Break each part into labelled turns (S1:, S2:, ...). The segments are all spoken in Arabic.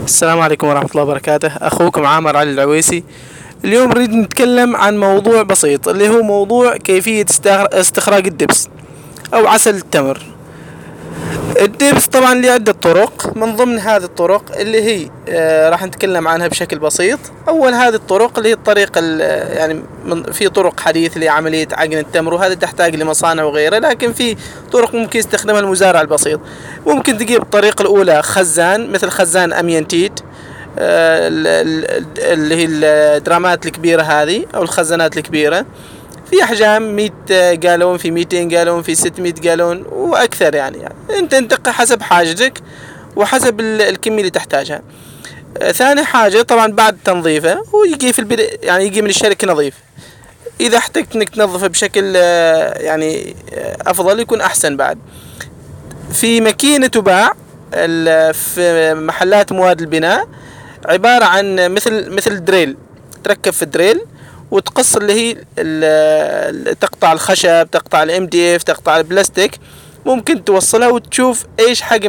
S1: السلام عليكم ورحمة الله وبركاته. أخوكم عامر علي العويسي. اليوم نريد نتكلم عن موضوع بسيط اللي هو موضوع كيفية استخراج الدبس أو عسل التمر. الدبس طبعا له عدة طرق، من ضمن هذه الطرق اللي هي راح نتكلم عنها بشكل بسيط. أول هذه الطرق اللي هي الطريقة يعني في طرق حديث لعملية عجن التمر، وهذا تحتاج لمصانع وغيره، لكن في طرق ممكن يستخدمها المزارع البسيط. ممكن تجيب الطريقة الأولى خزان، مثل خزان أمينتيت، اللي هي الدرامات الكبيرة هذه أو الخزانات الكبيرة، في أحجام 100 جالون، في 200 جالون، في 600 جالون وأكثر. يعني أنت حسب حاجتك وحسب الكمية اللي تحتاجها. ثاني حاجة طبعا بعد تنظيفه، ويجي في البدء يعني يجي من الشركة نظيف. إذا احتجت إنك تنظفه بشكل يعني أفضل يكون أحسن. بعد في ماكينة تباع في محلات مواد البناء، عبارة عن مثل دريل، تركب في الدريل وتقص اللي هي تقطع الخشب، تقطع الام دي اف، تقطع البلاستيك. ممكن توصلها وتشوف ايش حجم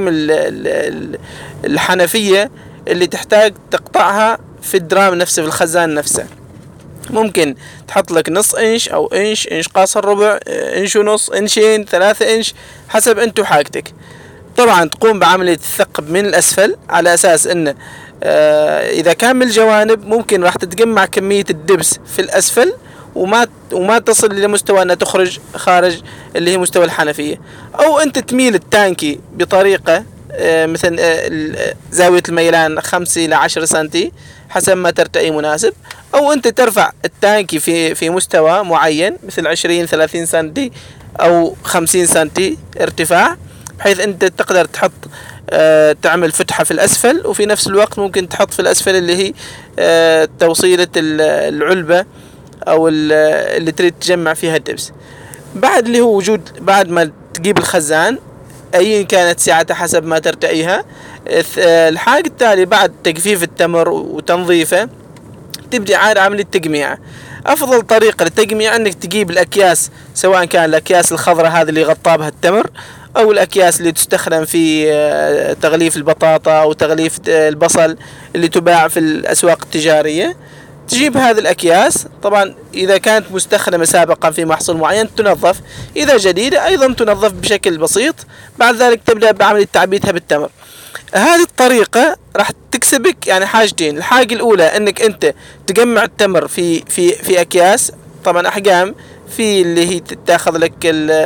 S1: الحنفية اللي تحتاج تقطعها في الدرام نفسه، في الخزان نفسه. ممكن تحط لك نص انش او انش قاصر ربع، انش ونص، انشين، 3 انش، حسب انت وحاجتك. طبعا تقوم بعملية الثقب من الاسفل، على اساس انه اذا كان من الجوانب ممكن راح تتجمع كمية الدبس في الاسفل وما تصل الى مستوى انها تخرج خارج اللي هي مستوى الحنفية. او انت تميل التانكي بطريقة مثل زاوية الميلان 5 إلى 10 سنتي حسب ما ترتئي مناسب، او انت ترفع التانكي في مستوى معين مثل 20-30 سنتي او 50 سنتي ارتفاع، بحيث انت تقدر تحط تعمل فتحة في الأسفل، وفي نفس الوقت ممكن تحط في الأسفل اللي هي توصيلة العلبة أو اللي تريد تجمع فيها الدبس. بعد اللي هو وجود، بعد ما تجيب الخزان أي كانت سعته حسب ما ترتئيها، الحاجة التالي بعد تجفيف التمر وتنظيفه تبدأ عاد عملية تجميع. أفضل طريقة للتجميع أنك تجيب الأكياس، سواء كان الأكياس الخضراء هذه اللي غطى بها التمر، أو الأكياس اللي تستخدم في تغليف البطاطا أو تغليف البصل اللي تباع في الأسواق التجارية. تجيب هذه الأكياس، طبعا إذا كانت مستخدمة سابقا في محصول معين تنظف، إذا جديدة أيضا تنظف بشكل بسيط. بعد ذلك تبدأ بعملية تعبيتها بالتمر. هذه الطريقة راح تكسبك يعني حاجتين. الحاجة الأولى أنك أنت تجمع التمر في أكياس، طبعا أحجام، في اللي هي تاخذ لك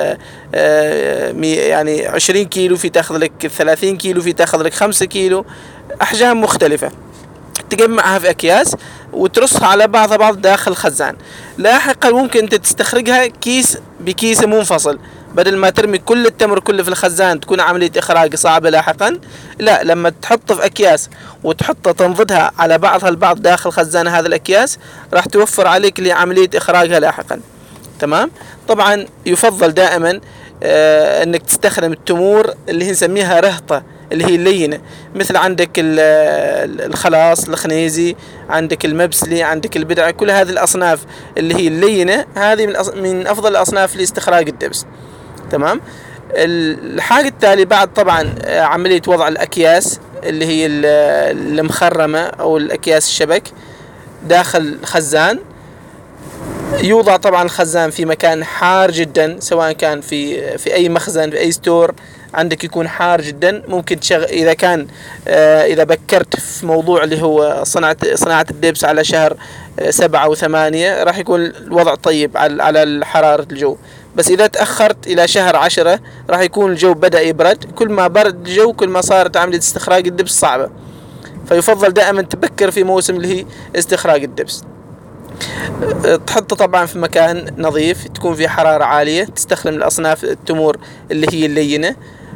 S1: يعني 20 كيلو، في تاخذ لك 30 كيلو، في تاخذ لك 5 كيلو، أحجام مختلفة. تجمعها في أكياس وترصها على بعض داخل الخزان. لاحقا ممكن أنت تستخرجها كيس بكيس منفصل، بدل ما ترمي كل التمر كله في الخزان تكون عملية إخراج صعبة لاحقا. لا، لما تحطه في أكياس وتحطه تنضدها على بعضها البعض داخل خزان هذا الأكياس، راح توفر عليك لعملية إخراجها لاحقا. تمام. طبعا يفضل دائما انك تستخدم التمور اللي هي نسميها رهطة، اللي هي اللينة، مثل عندك الخلاص، الخنيزي، عندك المبسلي، عندك البدعة. كل هذه الأصناف اللي هي اللينة هذه من أفضل الأصناف لاستخراج الدبس. تمام. الحاجة التالي بعد طبعا عملية وضع الأكياس اللي هي المخرمة أو الأكياس الشبك داخل خزان. يوضع طبعا الخزان في مكان حار جدا، سواء كان في أي مخزن، في أي ستور عندك يكون حار جدا. ممكن إذا كان إذا بكرت في موضوع اللي هو صناعة الدبس على شهر 7 و8 راح يكون الوضع طيب على حرارة الجو. بس إذا تأخرت إلى شهر 10 راح يكون الجو بدأ يبرد. كل ما برد الجو كل ما صارت عملية استخراج الدبس صعبة، فيفضل دائما تبكر في موسم اللي هي استخراج الدبس. تحطه طبعا في مكان نظيف تكون فيه حرارة عالية. تستخدم الأصناف التمور اللي هي اللينة.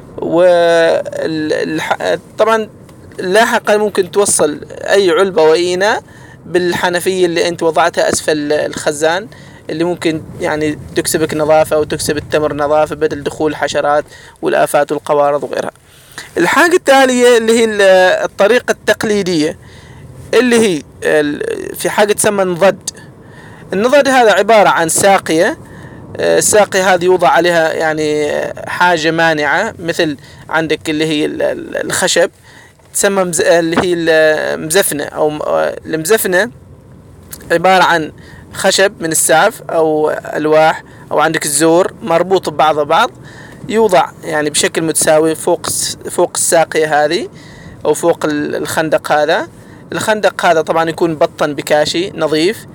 S1: طبعا لاحقا ممكن توصل أي علبة وإناء بالحنفية اللي أنت وضعتها أسفل الخزان، اللي ممكن يعني تكسبك نظافة أو تكسب التمر نظافة بدل دخول الحشرات والآفات والقوارض وغيرها. الحاجة التالية اللي هي الطريقة التقليدية، اللي هي في حاجة تسمى النضد هذا عبارة عن ساقية. الساقية هذه يوضع عليها يعني حاجة مانعة، مثل عندك اللي هي الخشب، تسمى اللي هي المزفنة أو المزفنة، عبارة عن خشب من السعف أو ألواح أو عندك الزور مربوط ببعض بعض، يوضع يعني بشكل متساوي فوق الساقية هذه أو فوق الخندق هذا. الخندق هذا طبعا يكون بطن بكاشي نظيف.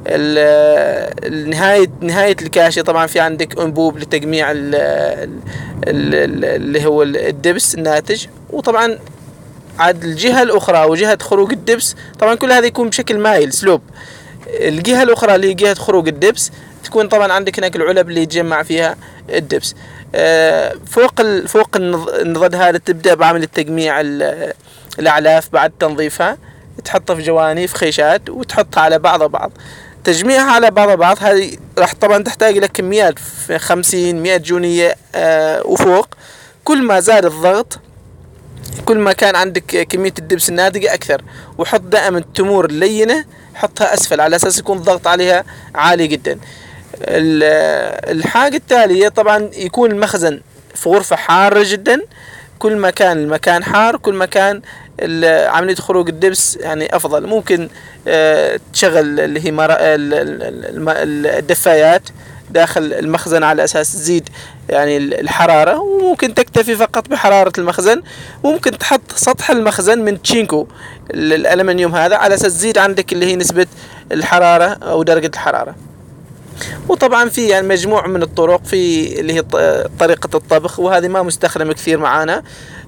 S1: نهاية الكاشي طبعا في عندك أنبوب لتجميع اللي هو الدبس الناتج. وطبعا عاد الجهة الأخرى وجهة خروج الدبس طبعا كل هذا يكون بشكل مايل سلوب. الجهة الأخرى اللي هي جهة خروج الدبس تكون طبعا عندك هناك العلب اللي يتجمع فيها الدبس. فوق النضد هذا تبدأ بعمل تجميع الأعلاف بعد تنظيفها، تحطها في جواني في خيشات وتحطها على بعض. تجميعها على بعض هذه راح طبعا تحتاج إلى كميات 50-100 جونية وفوق. كل ما زاد الضغط كل ما كان عندك كمية الدبس الناتجة أكثر. وحط دائما التمور اللينة حطها أسفل على أساس يكون الضغط عليها عالي جدا. الحاجة التالية طبعا يكون المخزن في غرفة حارة جدا. كل ما كان المكان حار كل ما كان عملية خروج الدبس يعني أفضل. ممكن تشغل اللي هي الدفايات داخل المخزن على أساس تزيد يعني الحرارة، وممكن تكتفي فقط بحرارة المخزن. ممكن تحط سطح المخزن من تشينكو الألمنيوم هذا على أساس تزيد عندك اللي هي نسبة الحرارة أو درجة الحرارة. وطبعا في يعني مجموعة من الطرق في اللي هي طريقة الطبخ، وهذه ما مستخدمة كثير معانا.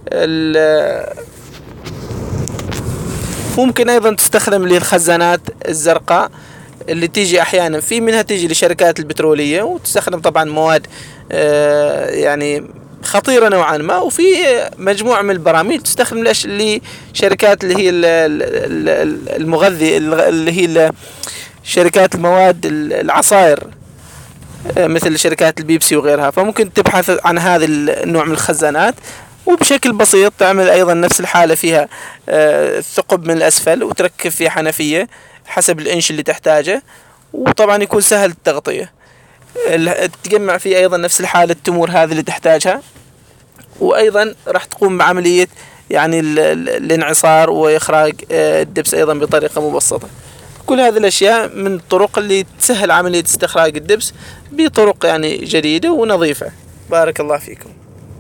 S1: ممكن أيضا تستخدم للخزانات الزرقاء اللي تيجي أحيانا في منها تيجي لشركات البترولية، وتستخدم طبعا مواد يعني خطيرة نوعا ما. وفي مجموعة من البراميل تستخدم لشركات اللي هي المغذي اللي هي شركات المواد العصائر مثل شركات البيبسي وغيرها. فممكن تبحث عن هذا النوع من الخزانات، وبشكل بسيط تعمل أيضا نفس الحالة فيها ثقب من الأسفل وتركب فيها حنفية حسب الإنش اللي تحتاجه، وطبعا يكون سهل التغطية. تجمع فيه أيضا نفس الحالة التمور هذه اللي تحتاجها، وأيضا راح تقوم بعملية يعني الانعصار وإخراج الدبس أيضا بطريقة مبسطة. كل هذه الأشياء من الطرق اللي تسهل عملية استخراج الدبس بطرق يعني جديدة ونظيفة. بارك الله فيكم.